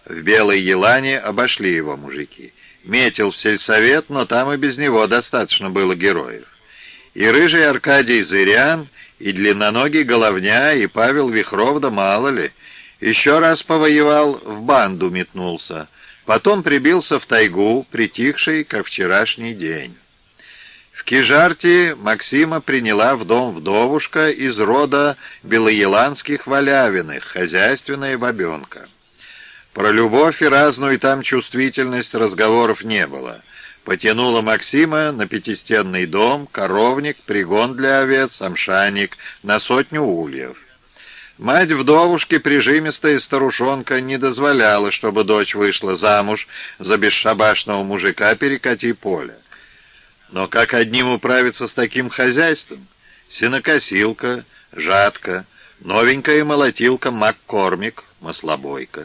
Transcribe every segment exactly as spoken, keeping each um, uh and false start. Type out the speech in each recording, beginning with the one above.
В Белой Елане обошли его мужики. Метил в сельсовет, но там и без него достаточно было героев. И рыжий Аркадий Зырян, и длинноногий Головня, и Павел Вихров, да мало ли. Еще раз повоевал, в банду метнулся. Потом прибился в тайгу, притихший, как вчерашний день. В Кижарте Максима приняла в дом вдовушка из рода белоеланских Валявиных, хозяйственная бабенка. Про любовь и разную там чувствительность разговоров не было. Потянула Максима на пятистенный дом, коровник, пригон для овец, амшаник, на сотню ульев. Мать вдовушки, прижимистая старушонка, не дозволяла, чтобы дочь вышла замуж за бесшабашного мужика перекати поля. Но как одним управиться с таким хозяйством? Сенокосилка, жатка, новенькая молотилка Маккормик, маслобойка.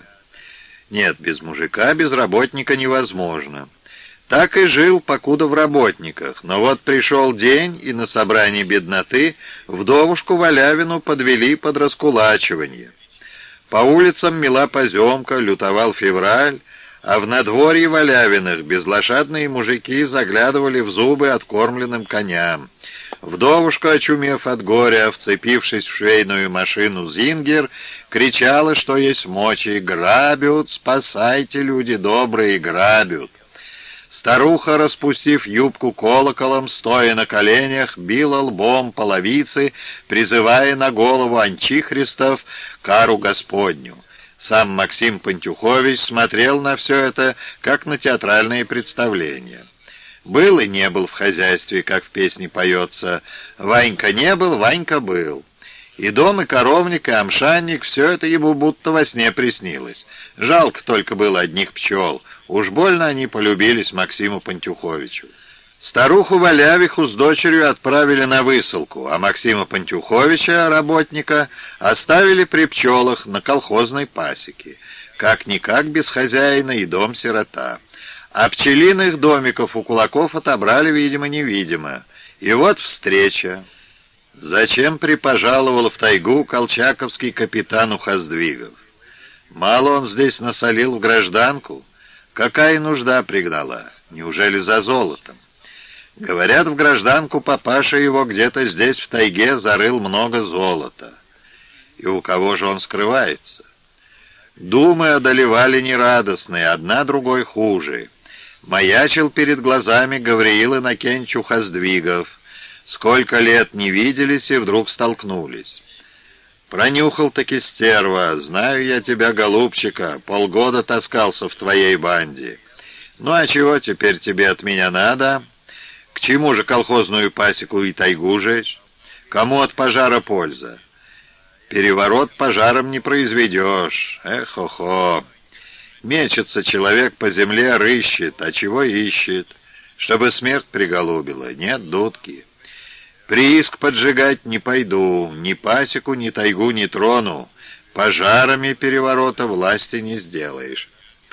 Нет, без мужика, без работника невозможно. Так и жил, покуда в работниках. Но вот пришел день, и на собрании бедноты вдовушку Валявину подвели под раскулачивание. По улицам мела поземка, лютовал февраль, а в надворье Валявиных безлошадные мужики заглядывали в зубы откормленным коням. Вдовушка, очумев от горя, вцепившись в швейную машину «Зингер», кричала, что есть мочи: «Грабят! Спасайте, люди добрые, грабят!» Старуха, распустив юбку колоколом, стоя на коленях, била лбом половицы, призывая на голову анчихристов кару Господню. Сам Максим Пантюхович смотрел на все это, как на театральное представление. Был и не был в хозяйстве, как в песне поется. Ванька не был, Ванька был. И дом, и коровник, и амшанник — все это ему будто во сне приснилось. Жалко только было одних пчел. Уж больно они полюбились Максиму Пантюховичу. Старуху Валявиху с дочерью отправили на высылку, а Максима Пантюховича, работника, оставили при пчелах на колхозной пасеке. Как-никак без хозяина и дом сирота. А пчелиных домиков у кулаков отобрали, видимо-невидимо. И вот встреча. Зачем припожаловал в тайгу колчаковский капитан Ухоздвигов? Мало он здесь насолил в гражданку? Какая нужда пригнала? Неужели за золотом? Говорят, в гражданку папаша его где-то здесь в тайге зарыл много золота. И у кого же он скрывается? Думы одолевали нерадостные, одна другой хуже. Маячил перед глазами Гавриил Иннокентьевич Ухоздвигов. Сколько лет не виделись и вдруг столкнулись. Пронюхал-таки стерва: знаю я тебя, голубчика, полгода таскался в твоей банде. Ну а чего теперь тебе от меня надо? К чему же колхозную пасеку и тайгу жечь? Кому от пожара польза? Переворот пожаром не произведешь. Эх-хо-хо. Мечется человек по земле, рыщет. А чего ищет? Чтобы смерть приголубила. Нет дудки. Прииск поджигать не пойду, ни пасеку, ни тайгу не трону. Пожарами переворота власти не сделаешь.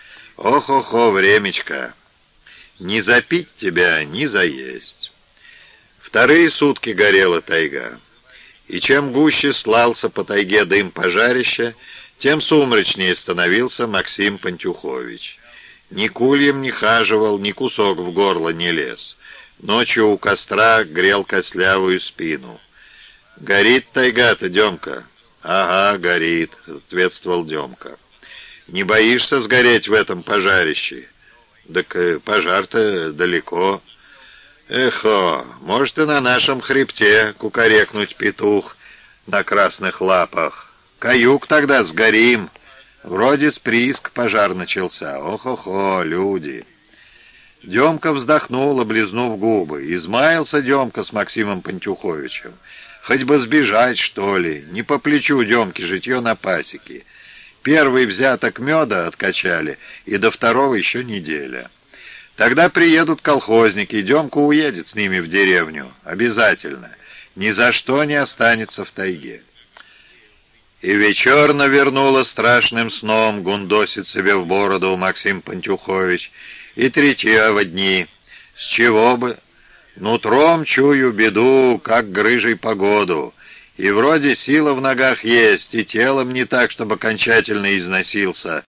Ох-охо, времечко. Не запить тебя, не заесть. Вторые сутки горела тайга. И чем гуще слался по тайге дым пожарища, тем сумрачнее становился Максим Пантюхович. Ни кульем не хаживал, ни кусок в горло не лез. Ночью у костра грел костлявую спину. «Горит тайга-то, Демка?» «Ага, горит», — ответствовал Демка. «Не боишься сгореть в этом пожарище?» «Так пожар-то далеко». «Эхо, может и на нашем хребте кукарекнуть петух на красных лапах. Каюк тогда сгорим. Вроде с прииск пожар начался. Ох-охо, люди». Демка вздохнул, облизнув губы. Измаялся Демка с Максимом Пантюховичем. Хоть бы сбежать, что ли. Не по плечу Демке житье на пасеке. Первый взяток меда откачали, и до второго еще неделя. Тогда приедут колхозники, Демка уедет с ними в деревню. Обязательно. Ни за что не останется в тайге. И вечерно вернула страшным сном, гундосит себе в бороду Максим Пантюхович. И третьего дни. С чего бы? Нутром чую беду, как грыжей погоду. И вроде сила в ногах есть, и телом не так, чтобы окончательно износился.